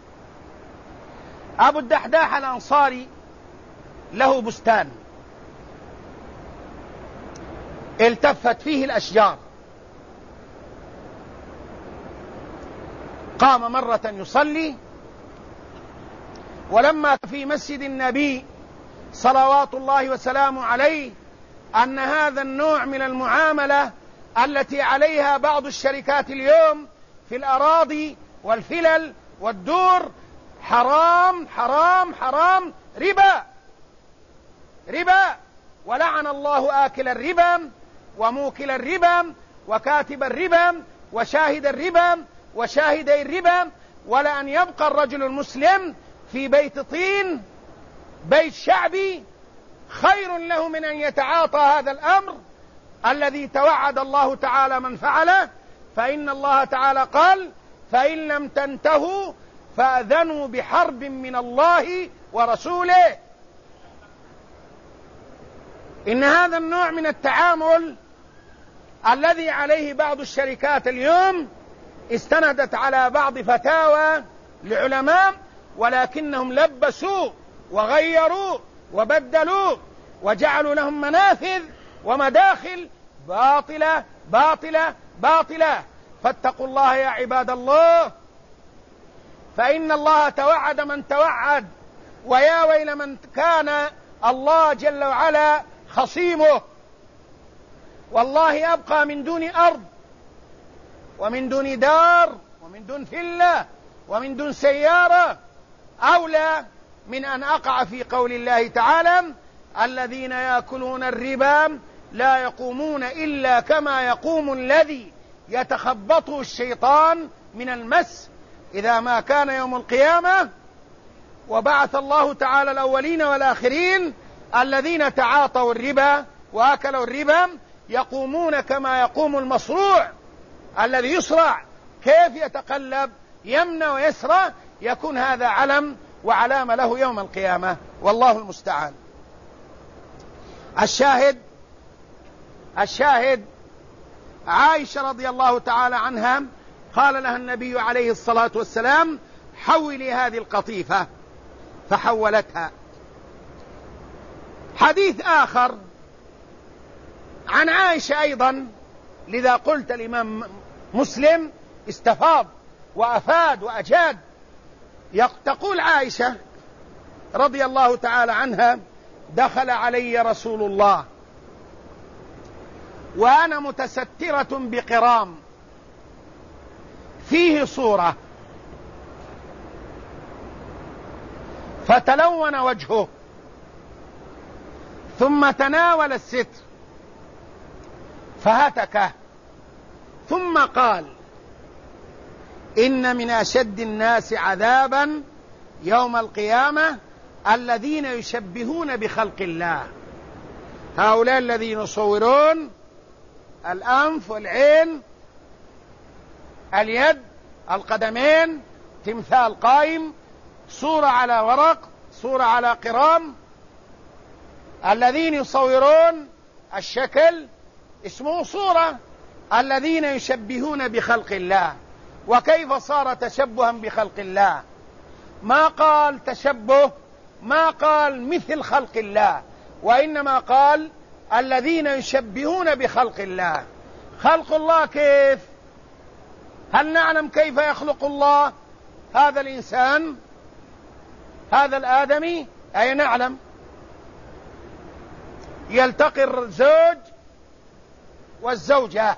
أبو الدحداح الأنصاري له بستان التفت فيه الأشجار، قام مرة يصلي، ولما في مسجد النبي صلوات الله وسلامه عليه أن هذا النوع من المعاملة التي عليها بعض الشركات اليوم في الأراضي والفلل والدور حرام حرام حرام، ربا، ولعن الله آكل الربا وموكل الربا وكاتب الربا وشاهد الربا وشاهدي الربا، ولأن يبقى الرجل المسلم في بيت طين بيت شعبي خير له من أن يتعاطى هذا الأمر الذي توعد الله تعالى من فعله. فإن الله تعالى قال فإن لم تنتهوا فأذنوا بحرب من الله ورسوله. إن هذا النوع من التعامل الذي عليه بعض الشركات اليوم استندت على بعض فتاوى لعلماء، ولكنهم لبسوا وغيروا وبدلوا وجعلوا لهم منافذ ومداخل باطلة باطلة باطلة. فاتقوا الله يا عباد الله، فإن الله توعد من توعد، ويا ويل من كان الله جل وعلا خصيمه. والله أبقى من دون أرض ومن دون دار ومن دون فلة ومن دون سيارة أولى من أن أقع في قول الله تعالى: الذين يأكلون الربا لا يقومون إلا كما يقوم الذي يتخبطه الشيطان من المس إذا ما كان يوم القيامة وبعث الله تعالى الأولين والآخرين. الذين تعاطوا الربا وأكلوا الربا يقومون كما يقوم المصروع الذي يصرع، كيف يتقلب يمنى ويسرى، يكون هذا علم وعلامة له يوم القيامة، والله المستعان. الشاهد عائشة رضي الله تعالى عنها قال لها النبي عليه الصلاة والسلام: حولي هذه القطيفة، فحولتها. حديث آخر عن عائشة أيضا، لذا قلت الإمام مسلم استفاض وأفاد وأجاد. تقول عائشة رضي الله تعالى عنها: دخل علي رسول الله وأنا متسترة بقرام فيه صورة، فتلون وجهه ثم تناول الستر فهتكه، ثم قال: إن من أشد الناس عذابا يوم القيامة الذين يشبهون بخلق الله. هؤلاء الذين يصورون الأنف والعين، اليد، القدمين، تمثال قائم، صورة على ورق، صورة على قرام. الذين يصورون الشكل اسمه صورة. الذين يشبهون بخلق الله. وكيف صار تشبها بخلق الله؟ ما قال تشبه، ما قال مثل خلق الله، وإنما قال الذين يشبهون بخلق الله. خلق الله كيف؟ هل نعلم كيف يخلق الله هذا الإنسان، هذا الآدمي؟ أي نعلم. يلتقي الزوج والزوجة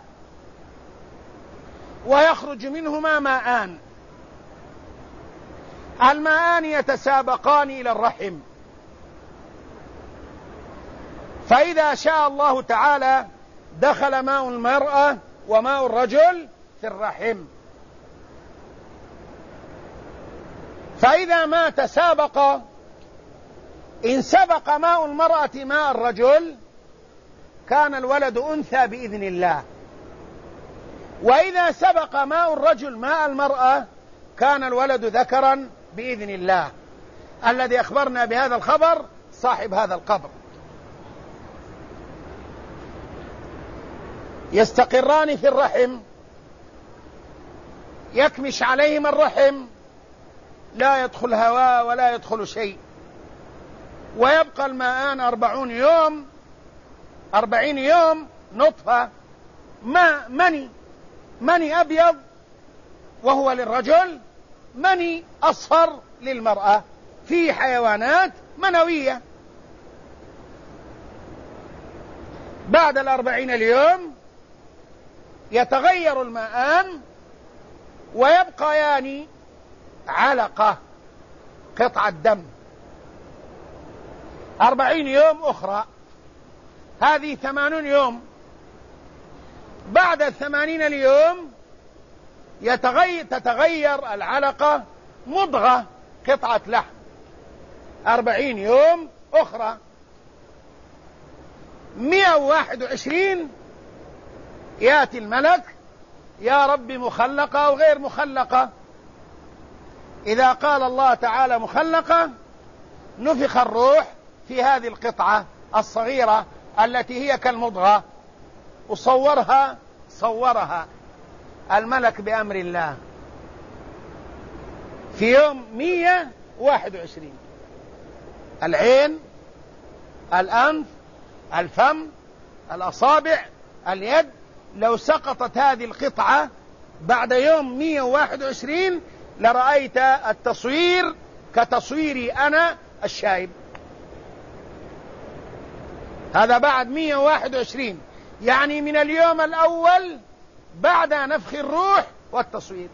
ويخرج منهما ماءان، الماءان يتسابقان إلى الرحم، فإذا شاء الله تعالى دخل ماء المرأة وماء الرجل في الرحم، فإذا ما تسابق، إن سبق ماء المرأة ماء الرجل كان الولد أنثى بإذن الله، وإذا سبق ماء الرجل ماء المرأة كان الولد ذكرا بإذن الله. الذي أخبرنا بهذا الخبر صاحب هذا القبر. يستقران في الرحم، يكمش عليهما الرحم، لا يدخل هواء ولا يدخل شيء، ويبقى الماءان 40 يوم نطفة ماء مني أبيض وهو للرجل، مني أصفر للمرأة، في حيوانات منوية. بعد 40 اليوم يتغير الماءان ويبقيان علقة، قطعة دم. 40 يوم أخرى، هذه 80 يوم. بعد 80 اليوم تتغير العلقة مضغة، قطعة لحم. 40 يوم أخرى، 121 يأتي الملك: يا رب مخلقة أو غير مخلقة؟ إذا قال الله تعالى مخلقة نفخ الروح في هذه القطعة الصغيرة التي هي كالمضغة، وصورها الملك بأمر الله في يوم 121. العين، الأنف، الفم، الأصابع، اليد، لو سقطت هذه القطعة بعد يوم 121 لرأيت التصوير كتصويري أنا الشايب. هذا بعد 121، يعني من اليوم الأول بعد نفخ الروح والتصوير.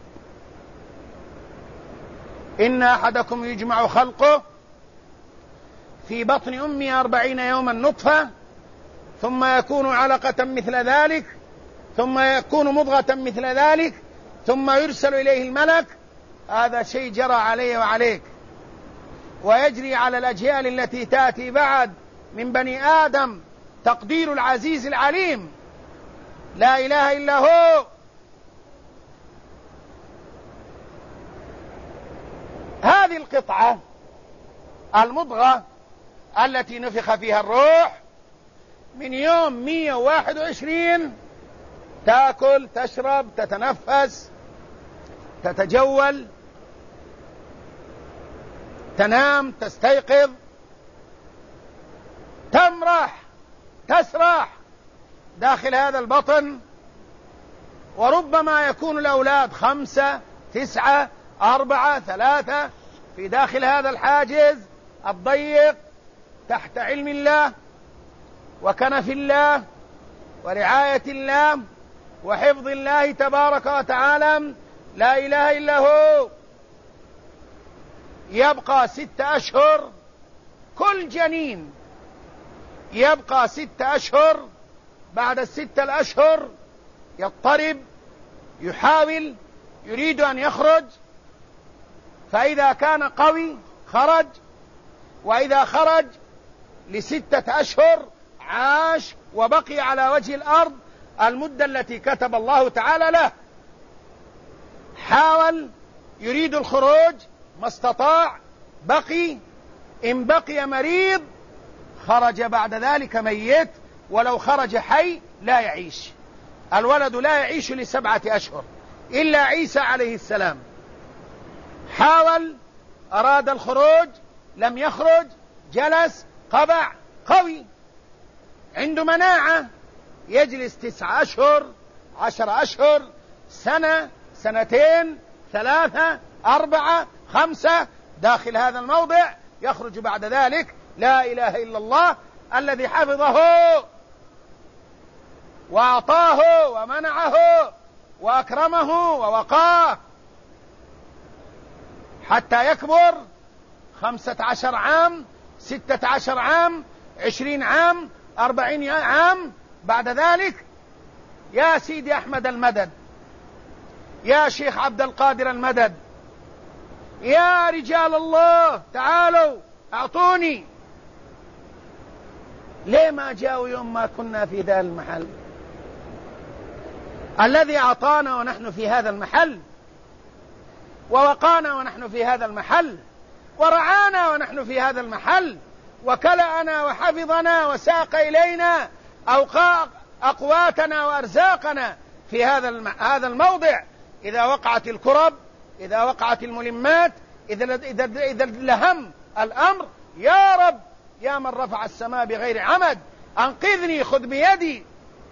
إن أحدكم يجمع خلقه في بطن أمه 40 يوما نطفة، ثم يكون علقة مثل ذلك، ثم يكون مضغة مثل ذلك، ثم يرسل إليه الملك. هذا شيء جرى علي وعليك ويجري على الأجيال التي تأتي بعد من بني آدم، تقدير العزيز العليم لا إله إلا هو. هذه القطعة المضغة التي نفخ فيها الروح من يوم 121 تأكل، تشرب، تتنفس، تتجول، تنام، تستيقظ، تمرح، تسرح داخل هذا البطن. وربما يكون الأولاد 5 9 4 3 في داخل هذا الحاجز الضيق تحت علم الله وكنف الله ورعاية الله وحفظ الله تبارك وتعالى لا إله إلا هو. يبقى 6 أشهر، كل جنين يبقى 6 أشهر. بعد 6 الأشهر يضطرب، يحاول، يريد أن يخرج، فإذا كان قوي خرج، وإذا خرج ل6 أشهر عاش وبقي على وجه الأرض المدة التي كتب الله تعالى له. حاول، يريد الخروج، ما استطاع، بقي، إن بقي مريض خرج بعد ذلك ميت، ولو خرج حي لا يعيش. الولد لا يعيش ل7 أشهر إلا عيسى عليه السلام. حاول، أراد الخروج، لم يخرج، جلس، قبع، قوي، عنده مناعة، يجلس 9 أشهر، 10 أشهر، سنة، 2 3 4 5 داخل هذا الموضع. يخرج بعد ذلك لا إله إلا الله الذي حفظه وأعطاه ومنعه وأكرمه ووقاه حتى يكبر 15 عام، 16 عام، 20 عام، 40 عام. بعد ذلك يا سيدي أحمد المدد، يا شيخ عبد القادر المدد، يا رجال الله تعالوا أعطوني. ليه ما جاءوا يوم ما كنا في ذا المحل الذي أعطانا ونحن في هذا المحل، ووقانا ونحن في هذا المحل، ورعانا ونحن في هذا المحل، وكلأنا وحفظنا وساق إلينا أقواتنا وأرزاقنا في هذا الموضع. إذا وقعت الكرب، إذا وقعت الملمات، إذا لهم الأمر، يا رب يا من رفع السماء بغير عمد أنقذني، خذ بيدي.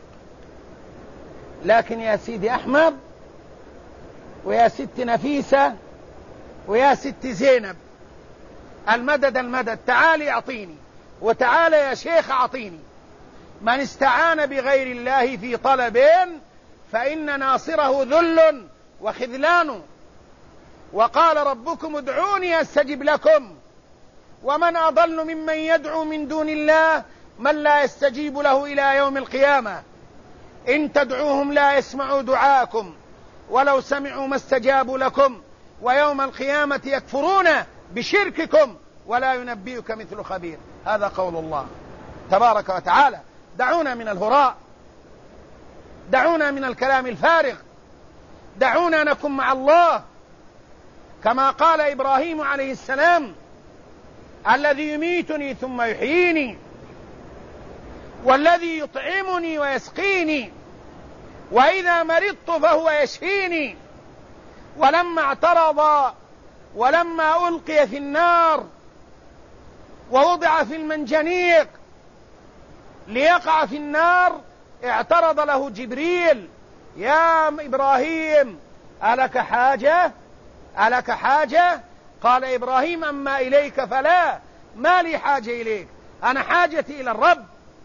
لكن يا سيدي أحمد ويا ست نفيسة ويا ست زينب، المدد المدد، تعالي أعطيني، وتعالى يا شيخ أعطيني. من استعان بغير الله في طلب فإن ناصره ذل وخذلان. وقال ربكم ادعوني أستجب لكم. ومن أضل ممن يدعو من دون الله من لا يستجيب له إلى يوم القيامة. إن تدعوهم لا يسمعوا دعاءكم ولو سمعوا ما استجابوا لكم ويوم القيامة يكفرون بشرككم ولا ينبئك مثل خبير. هذا قول الله تبارك وتعالى. دعونا من الهراء، دعونا من الكلام الفارغ، دعونا نكن مع الله كما قال إبراهيم عليه السلام: الذي يميتني ثم يحييني، والذي يطعمني ويسقيني، وإذا مرضت فهو يشفيني. ولما اعترض، ولما ألقي في النار ووضع في المنجنيق ليقع في النار، اعترض له جبريل: يا إبراهيم ألك حاجة؟ ألك حاجة؟ قال إبراهيم أما إليك فلا، ما لي حاجة إليك، أنا حاجتي إلى الرب.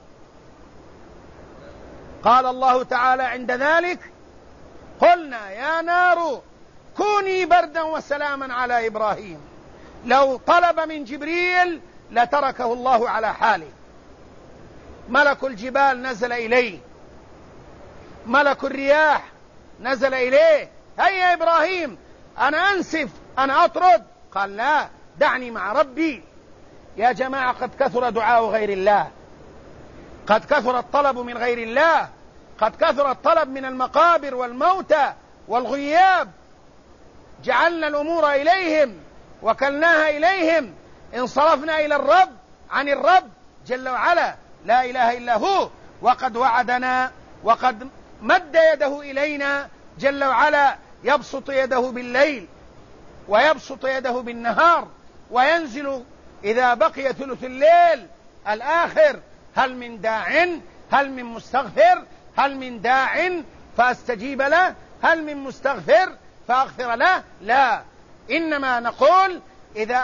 قال الله تعالى عند ذلك قلنا يا نار كوني بردا وسلاما على إبراهيم. لو طلب من جبريل لتركه الله على حاله. ملك الجبال نزل إليه، ملك الرياح نزل إليه، هيا إبراهيم أنا أنسف أنا أطرد، قال لا دعني مع ربي. يا جماعة قد كثر دعاء غير الله، قد كثر الطلب من غير الله، قد كثر الطلب من المقابر والموتى والغياب. جعلنا الأمور إليهم وكلناها إليهم، انصرفنا إلى الرب عن الرب جل وعلا لا إله إلا هو. وقد وعدنا وقد مد يده إلينا جل وعلا، يبسط يده بالليل ويبسط يده بالنهار، وينزل إذا بقي ثلث الليل الآخر. هل من داع؟ هل من مستغفر؟ هل من داع فأستجيب له؟ هل من مستغفر فأغفر له؟ لا، إنما نقول إذا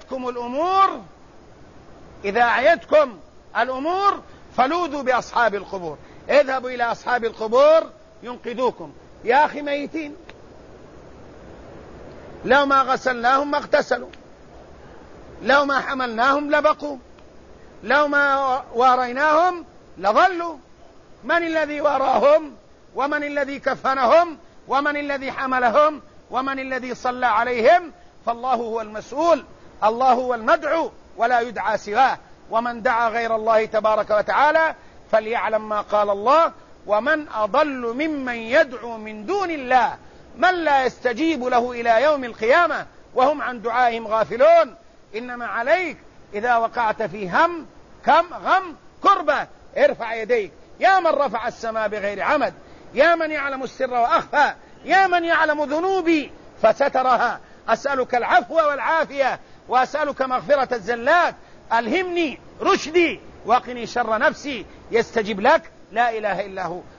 أعيتكم الأمور فلوذوا بأصحاب القبور، اذهبوا إلى أصحاب القبور ينقذوكم. يا أخي ميتين، لو ما غسلناهم ما اغتسلوا، لو ما حملناهم لبقوا، لو ما واريناهم لظلوا. من الذي واراهم؟ ومن الذي كفنهم؟ ومن الذي حملهم؟ ومن الذي صلى عليهم؟ فالله هو المسؤول، الله هو المدعو ولا يدعى سواه. ومن دعا غير الله تبارك وتعالى فليعلم ما قال الله: ومن أضل ممن يدعو من دون الله من لا يستجيب له إلى يوم القيامة وهم عن دعائهم غافلون. إنما عليك إذا وقعت في هم غم كربة ارفع يديك، يا من رفع السماء بغير عمد، يا من يعلم السر وأخفى، يا من يعلم ذنوبي فسترها. أسألك العفو والعافية، وأسألك مغفرة الزلات. ألهمني رشدي وقني شر نفسي. يستجب لك لا إله إلا هو.